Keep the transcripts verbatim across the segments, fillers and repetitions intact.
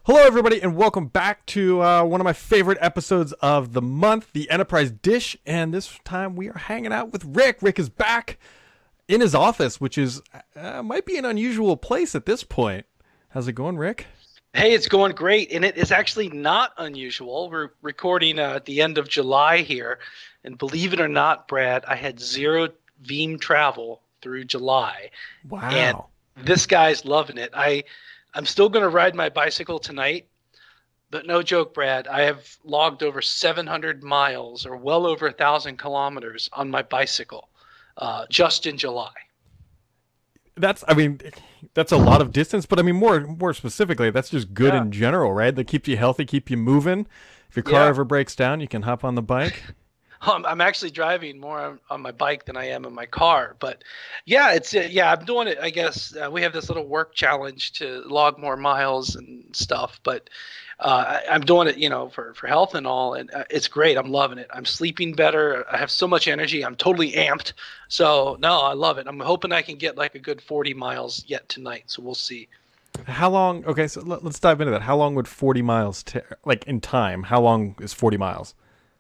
Hello, everybody, and welcome back to uh, one of my favorite episodes of the month, the Enterprise Dish. And this time we are hanging out with Rick. Rick is back in his office, which is uh, might be an unusual place at this point. How's it going, Rick? Hey, it's going great, and it is actually not unusual. We're recording uh, at the end of July here, and believe it or not, Brad, I had zero Veeam travel through July. Wow. And this guy's loving it. I, I'm still going to ride my bicycle tonight, but no joke, Brad, I have logged over seven hundred miles, or well over one thousand kilometers on my bicycle uh, just in July. That's, I mean, that's a lot of distance, but I mean, more more specifically, that's just good Yeah. in general, right? That keeps you healthy, keep you moving. If your car Yeah. ever breaks down, you can hop on the bike. Um, I'm actually driving more on, on my bike than I am in my car, but yeah, it's uh, yeah, I'm doing it. I guess uh, we have this little work challenge to log more miles and stuff, but uh, I, I'm doing it, you know, for, for health and all, and uh, it's great. I'm loving it. I'm sleeping better. I have so much energy. I'm totally amped. So no, I love it. I'm hoping I can get like a good forty miles yet tonight. So we'll see. How long? Okay, so let, let's dive into that. How long would forty miles, ta- like in time, how long is forty miles?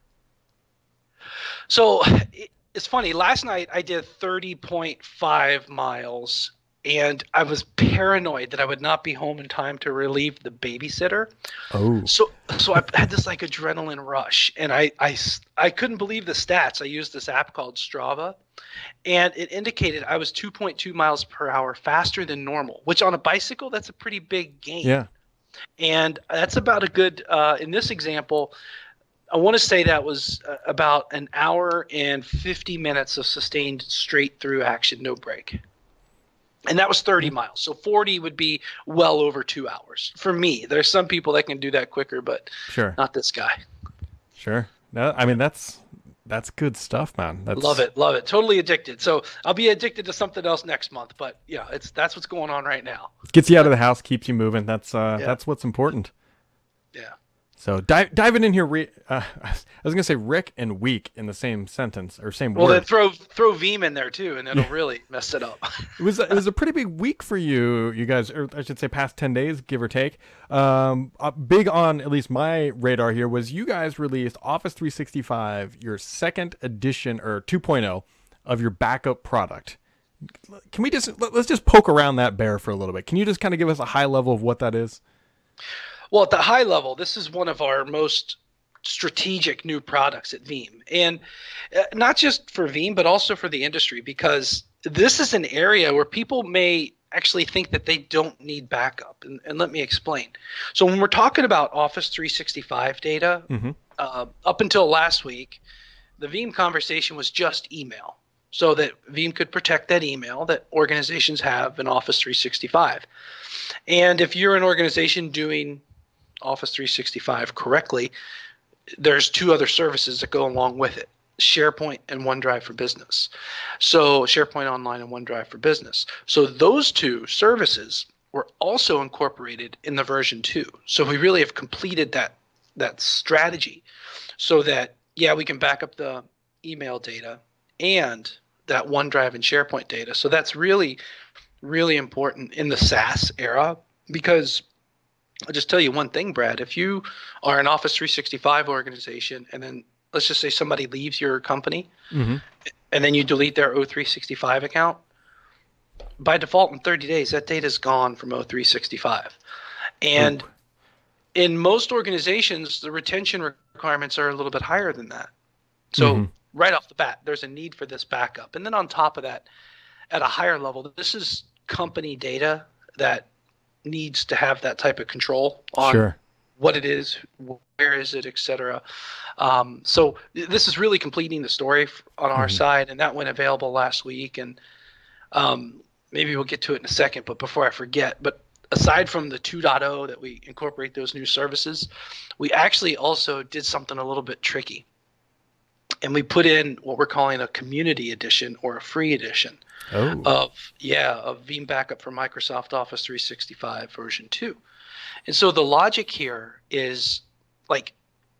So it, it's funny. Last night I did thirty point five miles, and I was paranoid that I would not be home in time to relieve the babysitter. Oh, So, so I had this like adrenaline rush, and I, I, s- I couldn't believe the stats. I used this app called Strava, and it indicated I was two point two miles per hour faster than normal, which on a bicycle, that's a pretty big gain. yeah. And that's about a good, uh, in this example, I want to say that was uh, about an hour and fifty minutes of sustained straight through action, no break. And that was thirty miles. So forty would be well over two hours for me. There's some people that can do that quicker, but Sure, not this guy. sure. No, I mean that's that's good stuff, man. That's, Love it, love it. Totally addicted. So I'll be addicted to something else next month. But yeah, it's that's what's going on right now. Gets you out of the house, keeps you moving. That's uh, Yeah. that's what's important. Yeah. So dive, diving in here, Ri- uh, I was gonna say Rick and weak in the same sentence or same Well, then word. throw throw Veeam in there too, and it'll really mess it up. It was it was a pretty big week for you, you guys, or I should say, past ten days, give or take. Um, uh, big on at least my radar here was you guys released Office three sixty-five, your second edition or 2.0 of your backup product. Can we just let- let's just poke around that bear for a little bit? Can you just kind of give us a high level of what that is? Well, at the high level, this is one of our most strategic new products at Veeam. And uh, not just for Veeam, but also for the industry, because this is an area where people may actually think that they don't need backup. And, and let me explain. So when we're talking about Office three sixty-five data, Mhm. uh, up until last week, the Veeam conversation was just email, so that Veeam could protect that email that organizations have in Office three sixty-five. And if you're an organization doing Office three sixty-five correctly, there's two other services that go along with it: SharePoint and OneDrive for Business. So SharePoint Online and OneDrive for Business. So those two services were also incorporated in the version two. So we really have completed that that strategy, so that yeah, we can back up the email data and that OneDrive and SharePoint data. So that's really, really important in the SaaS era, because I'll just tell you one thing, Brad. If you are an Office three sixty-five organization, and then let's just say somebody leaves your company, Mm-hmm. and then you delete their O three sixty-five account, by default in thirty days, that data is gone from O three sixty-five. And Ooh. in most organizations, the retention requirements are a little bit higher than that. So Mhm. right off the bat, there's a need for this backup. And then on top of that, at a higher level, this is company data that needs to have that type of control on Sure. what it is, where is it, et cetera. Um, so th- this is really completing the story f- on our Mhm. side, and that went available last week. And um, maybe we'll get to it in a second, but before I forget, but aside from the 2.0 that we incorporate those new services, we actually also did something a little bit tricky. And we put in what we're calling a community edition or a free edition Oh. of yeah of Veeam Backup for Microsoft Office three sixty-five version two. And so the logic here is, like,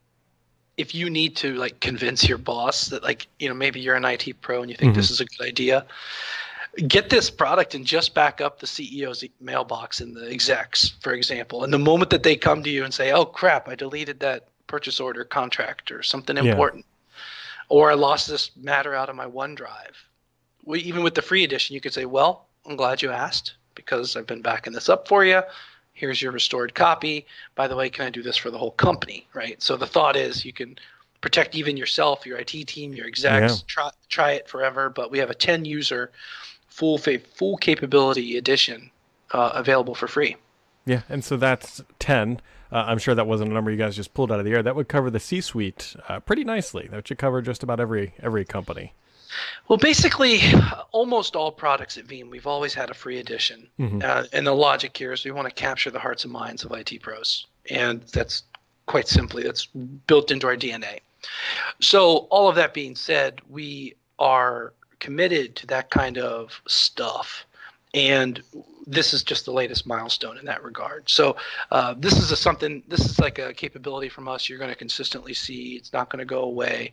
if you need to like convince your boss that, like, you know, maybe you're an I T pro and you think Mhm. this is a good idea, get this product and just back up the C E O's mailbox and the execs, for example. And the moment that they come to you and say, oh, crap, I deleted that purchase order contract or something important, yeah. or I lost this matter out of my OneDrive. We, even with the free edition, you could say, well, I'm glad you asked because I've been backing this up for you. Here's your restored copy. By the way, can I do this for the whole company, right? So the thought is you can protect even yourself, your I T team, your execs, yeah. try, try it forever. But we have a ten user full full capability edition uh, available for free. Yeah, and so that's ten. Uh, I'm sure that wasn't a number you guys just pulled out of the air. That would cover the C-suite uh, pretty nicely. That should cover just about every every company. Well, basically, almost all products at Veeam, we've always had a free edition. Mm-hmm. Uh, and the logic here is we want to capture the hearts and minds of I T pros. And that's quite simply, that's built into our D N A. So all of that being said, we are committed to that kind of stuff. And this is just the latest milestone in that regard. So uh, this is a something, this is like a capability from us you're going to consistently see. It's not going to go away.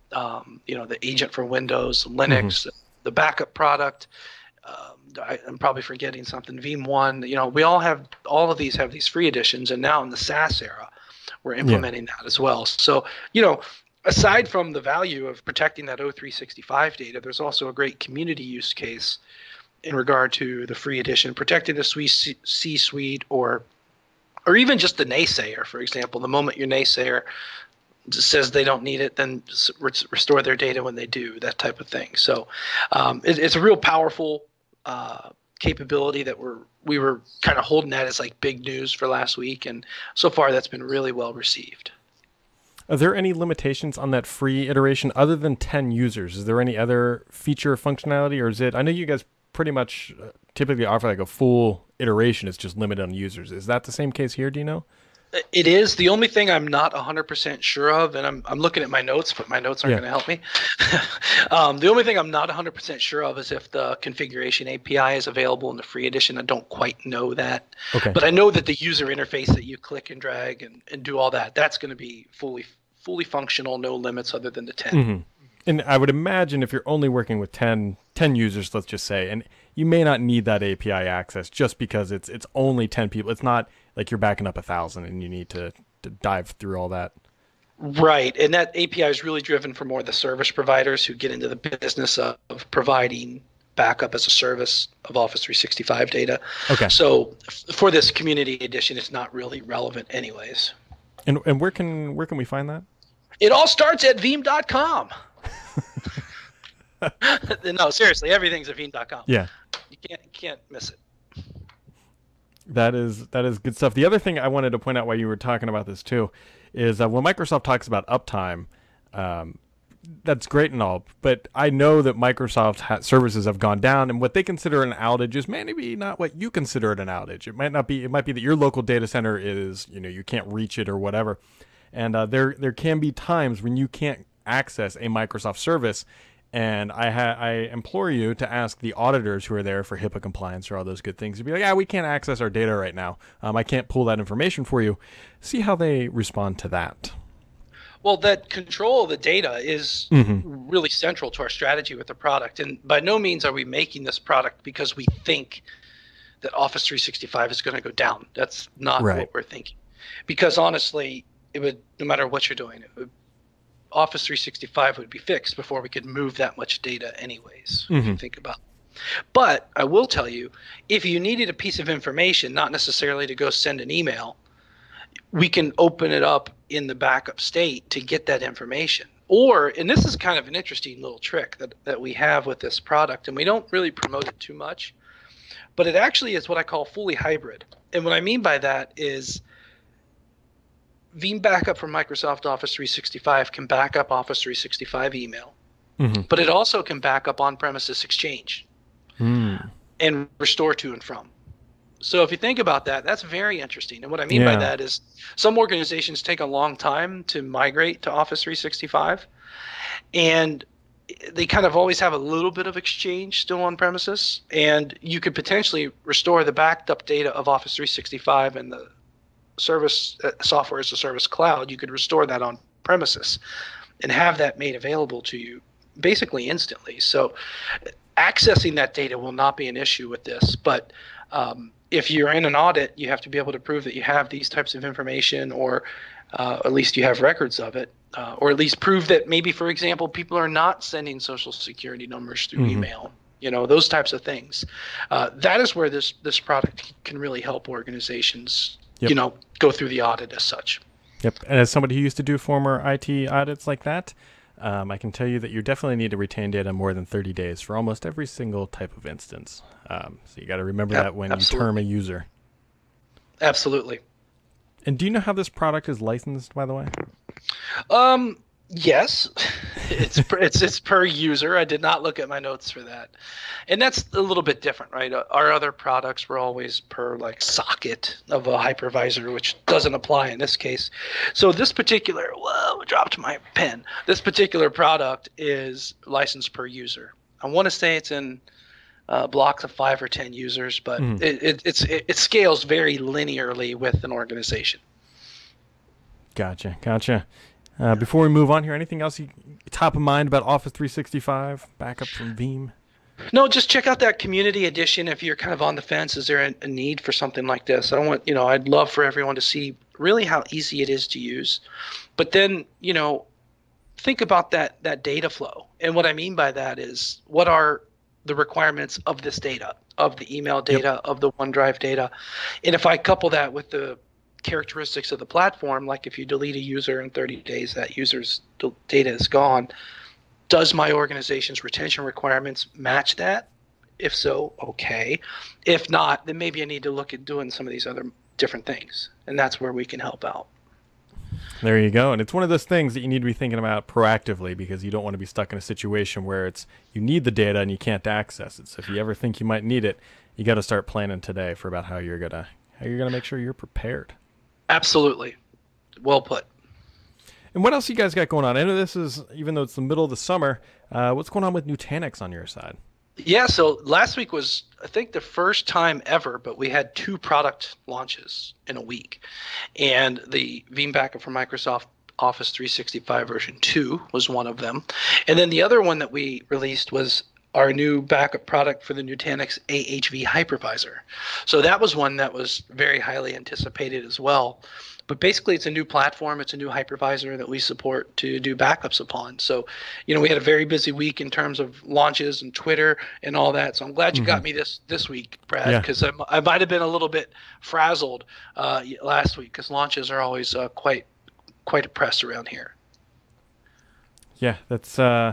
Um, you know, the agent for Windows, Linux, mm-hmm. the backup product. Um, I, I'm probably forgetting something. Veeam One. You know, we all have all of these have these free editions, and now in the SaaS era, we're implementing yeah. that as well. So, you know, aside from the value of protecting that O three sixty-five data, there's also a great community use case in regard to the free edition, protecting the C-suite or or even just the naysayer. For example, the moment your naysayer says they don't need it, then restore their data when they do, that type of thing. So um, it, it's a real powerful uh, capability that we're we were kind of holding that as like big news for last week, and so far that's been really well received. Are there any limitations on that free iteration other than ten users? Is there any other feature or functionality, or is it? I know you guys pretty much typically offer like a full iteration. It's just limited on users. Is that the same case here? Do you know? It is. The only thing I'm not one hundred percent sure of, and I'm I'm looking at my notes, but my notes aren't yeah. going to help me. um, the only thing I'm not one hundred percent sure of is if the configuration A P I is available in the free edition. I don't quite know that. Okay. But I know that the user interface that you click and drag and, and do all that, that's going to be fully fully functional, no limits other than the ten. Mm-hmm. And I would imagine if you're only working with ten, ten users, let's just say, and you may not need that A P I access just because it's it's only ten people. It's not like you're backing up a thousand and you need to, to dive through all that. Right. And that A P I is really driven for more of the service providers who get into the business of, of providing backup as a service of Office three sixty-five data. Okay. So f- for this community edition, it's not really relevant anyways. And and where can where can we find that? It all starts at veeam dot com. No, seriously, everything's at veeam dot com. Yeah. You can't you can't miss it. That is that is good stuff. The other thing I wanted to point out while you were talking about this too is uh, when Microsoft talks about uptime, um, that's great and all, but I know that Microsoft ha- services have gone down, and what they consider an outage is maybe not what you consider it an outage. It might not be. It might be that your local data center is, you know, you can't reach it or whatever, and uh, there there can be times when you can't access a Microsoft service. And I ha- I implore you to ask the auditors who are there for HIPAA compliance or all those good things to be like, yeah, we can't access our data right now. Um, I can't pull that information for you. See how they respond to that. Well, that control of the data is mm-hmm. really central to our strategy with the product. And by no means are we making this product because we think that Office three sixty-five is going to go down. That's not right. what we're thinking. Because honestly, it would, no matter what you're doing, it would Office three sixty-five would be fixed before we could move that much data anyways, mm-hmm. if you think about it. But I will tell you, if you needed a piece of information, not necessarily to go send an email, we can open it up in the backup state to get that information. Or, and this is kind of an interesting little trick that, that we have with this product, and we don't really promote it too much, but it actually is what I call fully hybrid. And what I mean by that is Veeam Backup from Microsoft Office three sixty-five can back up Office three sixty-five email, mm-hmm. but it also can back up on-premises Exchange mm. and restore to and from. So if you think about that, that's very interesting. And what I mean yeah. by that is some organizations take a long time to migrate to Office three sixty-five, and they kind of always have a little bit of Exchange still on premises, and you could potentially restore the backed up data of Office three sixty-five and the service uh, software as a service cloud. You could restore that on premises and have that made available to you basically instantly. So accessing that data will not be an issue with this, but um, if you're in an audit, you have to be able to prove that you have these types of information, or uh, at least you have records of it, uh, or at least prove that maybe, for example, people are not sending social security numbers through mm-hmm. email. You know, those types of things. Uh, that is where this this product can really help organizations, yep. you know, go through the audit as such. Yep. And as somebody who used to do former I T audits like that, um, I can tell you that you definitely need to retain data more than thirty days for almost every single type of instance. Um, so you got to remember yep, that when absolutely. you term a user. Absolutely. And do you know how this product is licensed, by the way? Um. Yes, it's per, it's it's per user. I did not look at my notes for that, and that's a little bit different, right? Our other products were always per like socket of a hypervisor, which doesn't apply in this case. So this particular, whoa, I dropped my pen. This particular product is licensed per user. I want to say it's in uh, blocks of five or ten users, but mm. it, it it's it, it scales very linearly with an organization. Gotcha, gotcha. Uh, before we move on here, anything else you top of mind about Office three sixty-five, backup from Veeam? No, just check out that community edition if you're kind of on the fence. Is there a, a need for something like this? I don't want, you know, I'd love for everyone to see really how easy it is to use. But then, you know, think about that that data flow. And what I mean by that is, what are the requirements of this data, of the email data, yep. of the OneDrive data? And if I couple that with the characteristics of the platform, like if you delete a user in thirty days, that user's data is gone. Does my organization's retention requirements match that? If so, okay. If not, then maybe I need to look at doing some of these other different things, and that's where we can help out. There you go. And it's one of those things that you need to be thinking about proactively, because you don't want to be stuck in a situation where it's you need the data and you can't access it. So if you ever think you might need it, you got to start planning today for about how you're gonna how you're gonna make sure you're prepared. Absolutely. Well put. And what else you guys got going on? I know this is, even though it's the middle of the summer, uh, what's going on with Nutanix on your side? Yeah, so last week was, I think, the first time ever, but we had two product launches in a week. And the Veeam Backup for Microsoft Office three sixty-five version two was one of them. And then the other one that we released was our new backup product for the Nutanix A H V hypervisor. So that was one that was very highly anticipated as well. But basically, it's a new platform. It's a new hypervisor that we support to do backups upon. So, you know, we had a very busy week in terms of launches and Twitter and all that. So I'm glad you mm-hmm. got me this this week, Brad, because yeah. I, I might have been a little bit frazzled uh, last week, because launches are always uh, quite quite a press around here. Yeah, that's... Uh...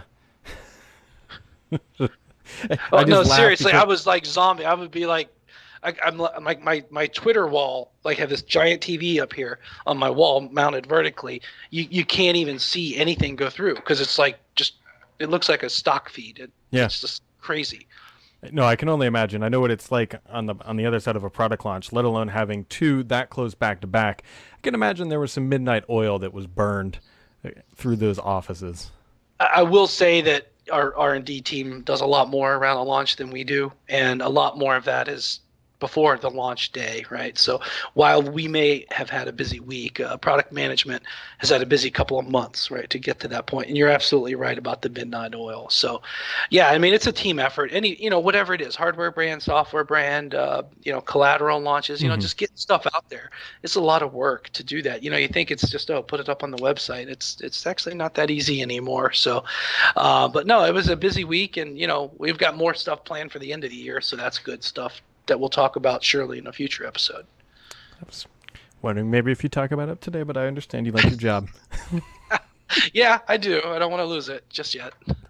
oh no, seriously, because... I was like zombie. I would be like, I, I'm like my my Twitter wall, like have this giant T V up here on my wall mounted vertically. You you can't even see anything go through, because it's like just it looks like a stock feed. It, yeah. It's just crazy. No, I can only imagine. I know what it's like on the on the other side of a product launch, let alone having two that close back to back. I can imagine there was some midnight oil that was burned through those offices. I, I will say that our R and D team does a lot more around a launch than we do, and a lot more of that is before the launch day, right? So while we may have had a busy week, uh, product management has had a busy couple of months, right, to get to that point. And you're absolutely right about the midnight oil. So, yeah, I mean, it's a team effort. Any, you know, whatever it is, hardware brand, software brand, uh, you know, collateral launches, you mm-hmm. know, just getting stuff out there. It's a lot of work to do that. You know, you think it's just, oh, put it up on the website. It's it's actually not that easy anymore. So, uh, but no, it was a busy week, and, you know, we've got more stuff planned for the end of the year. So that's good stuff that we'll talk about surely in a future episode. I was wondering maybe if you talk about it today, but I understand you like your job. Yeah, I do. I don't want to lose it just yet.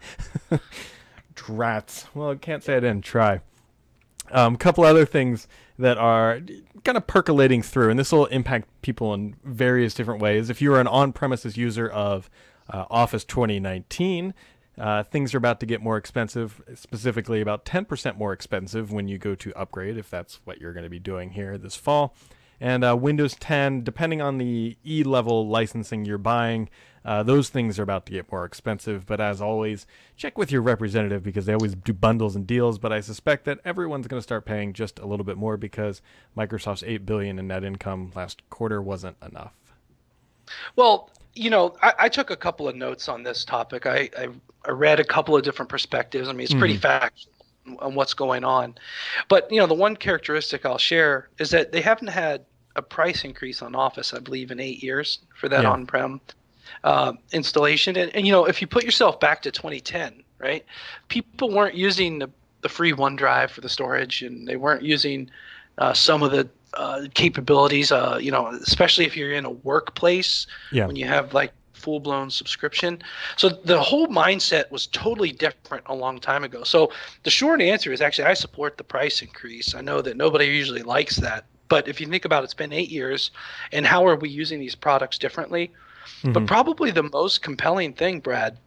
Drats. Well, I can't say I didn't try. A um, couple other things that are kind of percolating through, and this will impact people in various different ways. If you're an on-premises user of uh, Office twenty nineteen, Uh, things are about to get more expensive, specifically about ten percent more expensive when you go to upgrade, if that's what you're going to be doing here this fall. And uh, Windows ten, depending on the E-level licensing you're buying, uh, those things are about to get more expensive. But as always, check with your representative, because they always do bundles and deals. But I suspect that everyone's going to start paying just a little bit more, because Microsoft's eight billion dollars in net income last quarter wasn't enough. Well, you know, I, I took a couple of notes on this topic. I, I, I read a couple of different perspectives. I mean, it's pretty mm-hmm. factual. on what's going on. But you know, the one characteristic I'll share is that they haven't had a price increase on Office, I believe, in eight years for that Yeah. on-prem uh, installation. And, and you know, if you put yourself back to twenty ten, right, people weren't using the, the free OneDrive for the storage, and they weren't using uh, some of the uh, capabilities. Uh, you know, especially if you're in a workplace, Yeah. when you have like full-blown subscription. So the whole mindset was totally different a long time ago. So the short answer is actually I support the price increase. I know that nobody usually likes that, but if you think about it, it's been eight years, and how are we using these products differently? Mhm. But probably the most compelling thing, Brad,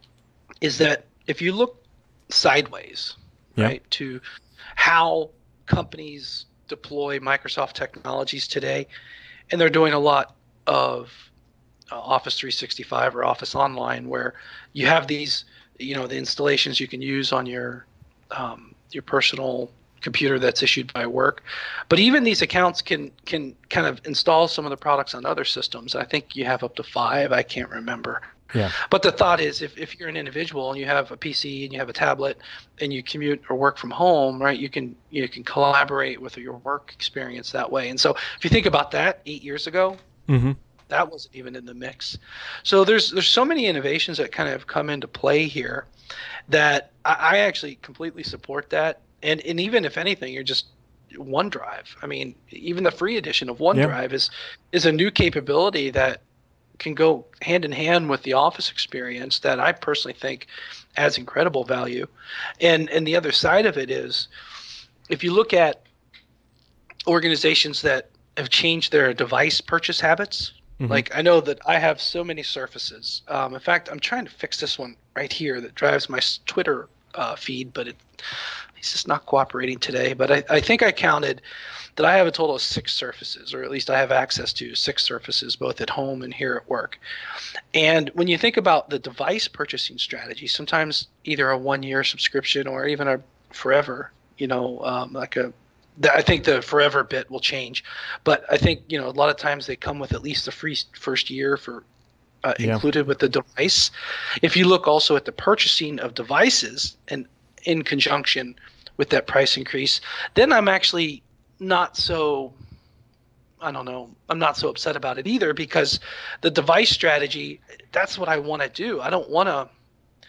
is that if you look sideways, Yeah. right, to how companies deploy Microsoft technologies today, and they're doing a lot of uh, Office three sixty-five or Office Online, where you have these, you know, the installations you can use on your um, your personal computer that's issued by work. But even these accounts can can kind of install some of the products on other systems. I think you have up to five. I can't remember. Yeah. But the thought is, if, if you're an individual and you have a P C and you have a tablet and you commute or work from home, right, you can you can collaborate with your work experience that way. And so if you think about that, eight years ago, Mm-hmm. that wasn't even in the mix. So there's there's so many innovations that kind of come into play here that I, I actually completely support that. And and even if anything, you're just OneDrive. I mean, even the free edition of OneDrive is is a new capability that can go hand in hand with the Office experience that I personally think adds incredible value. And and the other side of it is, if you look at organizations that have changed their device purchase habits, Mhm. like I know that I have so many Surfaces. Um, in fact, I'm trying to fix this one right here that drives my s- Twitter uh, feed, but it, it's just not cooperating today. But I, I think I counted that I have a total of six Surfaces, or at least I have access to six Surfaces, both at home and here at work. And when you think about the device purchasing strategy, sometimes either a one-year subscription or even a forever, you know, um, like a the- I think the forever bit will change, but I think, you know, a lot of times they come with at least the free first year for uh, Yeah. included with the device. If you look also at the purchasing of devices and in conjunction with that price increase, then I'm actually not so, I don't know, I'm not so upset about it either, because the device strategy, that's what I want to do. I don't want to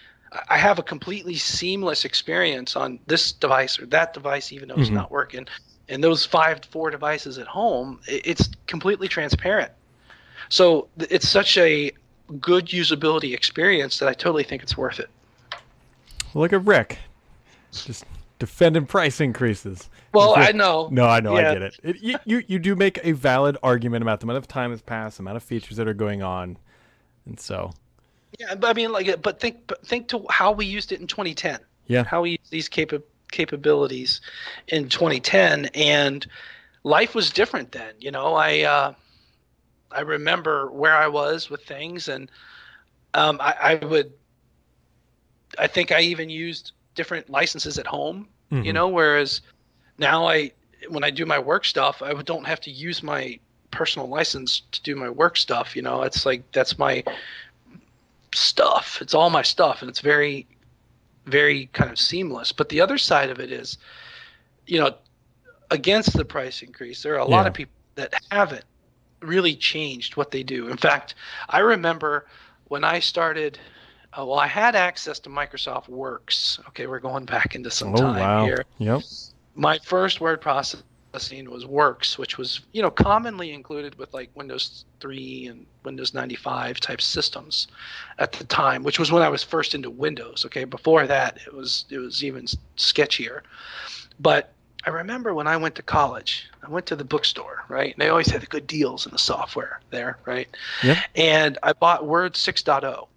I have a completely seamless experience on this device or that device, even though it's Mhm. not working. And those five, four devices at home, i- it's completely transparent. So th- it's such a good usability experience that I totally think it's worth it. Look at Rick, just defending price increases. Well, Just- I know. No, I know, I Yeah. get it. it you, you you do make a valid argument about the amount of time has passed, the amount of features that are going on, and so Yeah, but I mean, like, but think, but think to how we used it in twenty ten. yeah, How we used these capa- capabilities in twenty ten, and life was different then. You know, I uh, I remember where I was with things, and um, I, I would. I think I even used different licenses at home. You Mhm. know, whereas now I, when I do my work stuff, I don't have to use my personal license to do my work stuff. You know, it's like that's my stuff. It's all my stuff, and it's very, very kind of seamless. But the other side of it is, you know, against the price increase, there are a lot Yeah. of people that haven't really changed what they do. In fact, I remember when I started, uh, well, I had access to Microsoft Works. Okay, we're going back into some Oh time wow, here. yep, My first word processing was Works, which was, you know, commonly included with like Windows three and Windows ninety-five type systems at the time, which was when I was first into Windows. Okay, before that, it was it was even sketchier. But I remember when I went to college, I went to the bookstore, right? And they always had the good deals in the software there, right? Yep. And I bought Word six point oh.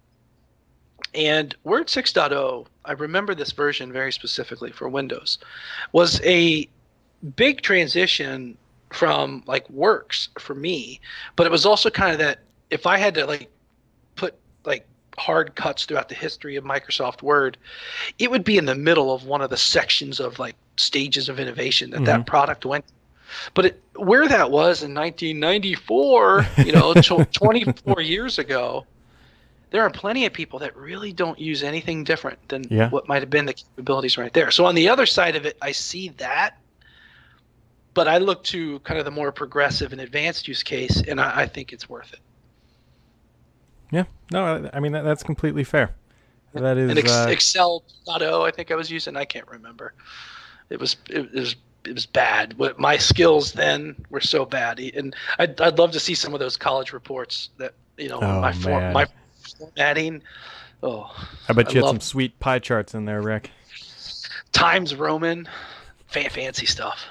And Word six point oh, I remember this version very specifically for Windows, was a big transition from like Works for me, but it was also kind of that if I had to like put like hard cuts throughout the history of Microsoft Word, it would be in the middle of one of the sections of like stages of innovation that that Mhm. product went. But it, where that was in nineteen ninety-four, you know, tw- twenty-four years ago, there are plenty of people that really don't use anything different than Yeah. what might have been the capabilities right there. So on the other side of it, I see that, but I look to kind of the more progressive and advanced use case, and I, I think it's worth it. Yeah. No, I, I mean, that, that's completely fair. That is And Ex- uh, Excel dot oh, I think I was using. I can't remember. It was it, it was it was bad. What my skills then were so bad, and I'd I'd love to see some of those college reports that you know Oh, my form, man. my formatting. Oh, I bet you had love some sweet pie charts in there, Rick. Times Roman, fan, fancy stuff.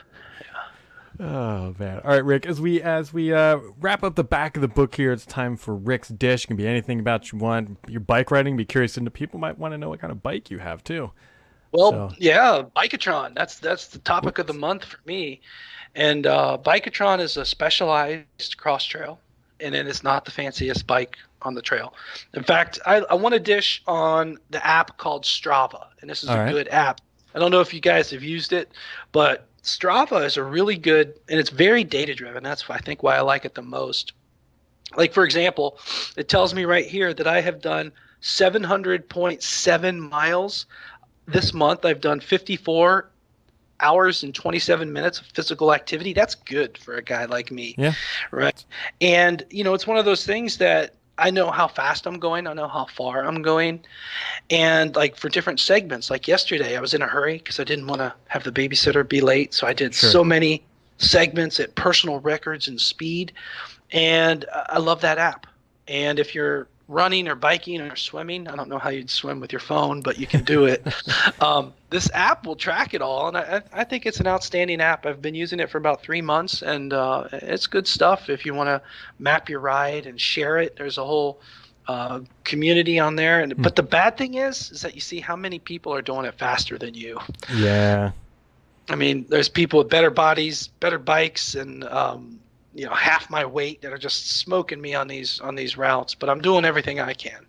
Oh man! All right, Rick. As we as we uh, wrap up the back of the book here, it's time for Rick's dish. It can be anything about you want. Your bike riding. Be curious, and people might want to know what kind of bike you have too. Well, So- yeah, Biketron. That's that's the topic of the month for me. And uh, Biketron is a specialized cross trail, and it is not the fanciest bike on the trail. In fact, I, I want to dish on the app called Strava, and this is All a right. good app. I don't know if you guys have used it, but Strava is a really good, and it's very data driven. That's I think why I like it the most. Like for example, it tells me right here that I have done seven hundred point seven miles this month. I've done fifty-four hours and twenty-seven minutes of physical activity. That's good for a guy like me. Yeah. Right. And, you know, it's one of those things that I know how fast I'm going. I know how far I'm going. And like for different segments, like yesterday, I was in a hurry because I didn't want to have the babysitter be late. So I did Sure. so many segments at personal records and speed. And uh, I love that app. And if you're running or biking or swimming, I don't know how you'd swim with your phone, but you can do it. um, this app will track it all, and I, I think it's an outstanding app. I've been using it for about three months, and uh, it's good stuff if you want to map your ride and share it. There's a whole uh, community on there, and but the bad thing is, is that you see how many people are doing it faster than you. Yeah. I mean, there's people with better bodies, better bikes, and um, you know, half my weight that are just smoking me on these on these routes. But I'm doing everything I can.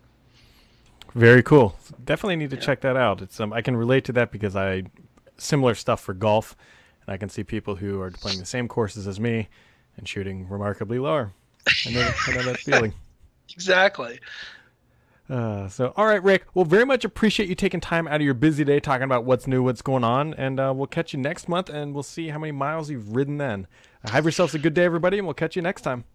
Very cool. Definitely need to check that out. It's um, I can relate to that because I similar stuff for golf, and I can see people who are playing the same courses as me and shooting remarkably lower. I know, I know that feeling. Exactly. Uh, so, all right, Rick. Well, very much appreciate you taking time out of your busy day talking about what's new, what's going on, and uh, we'll catch you next month, and we'll see how many miles you've ridden then. Uh, have yourselves a good day, everybody, and we'll catch you next time.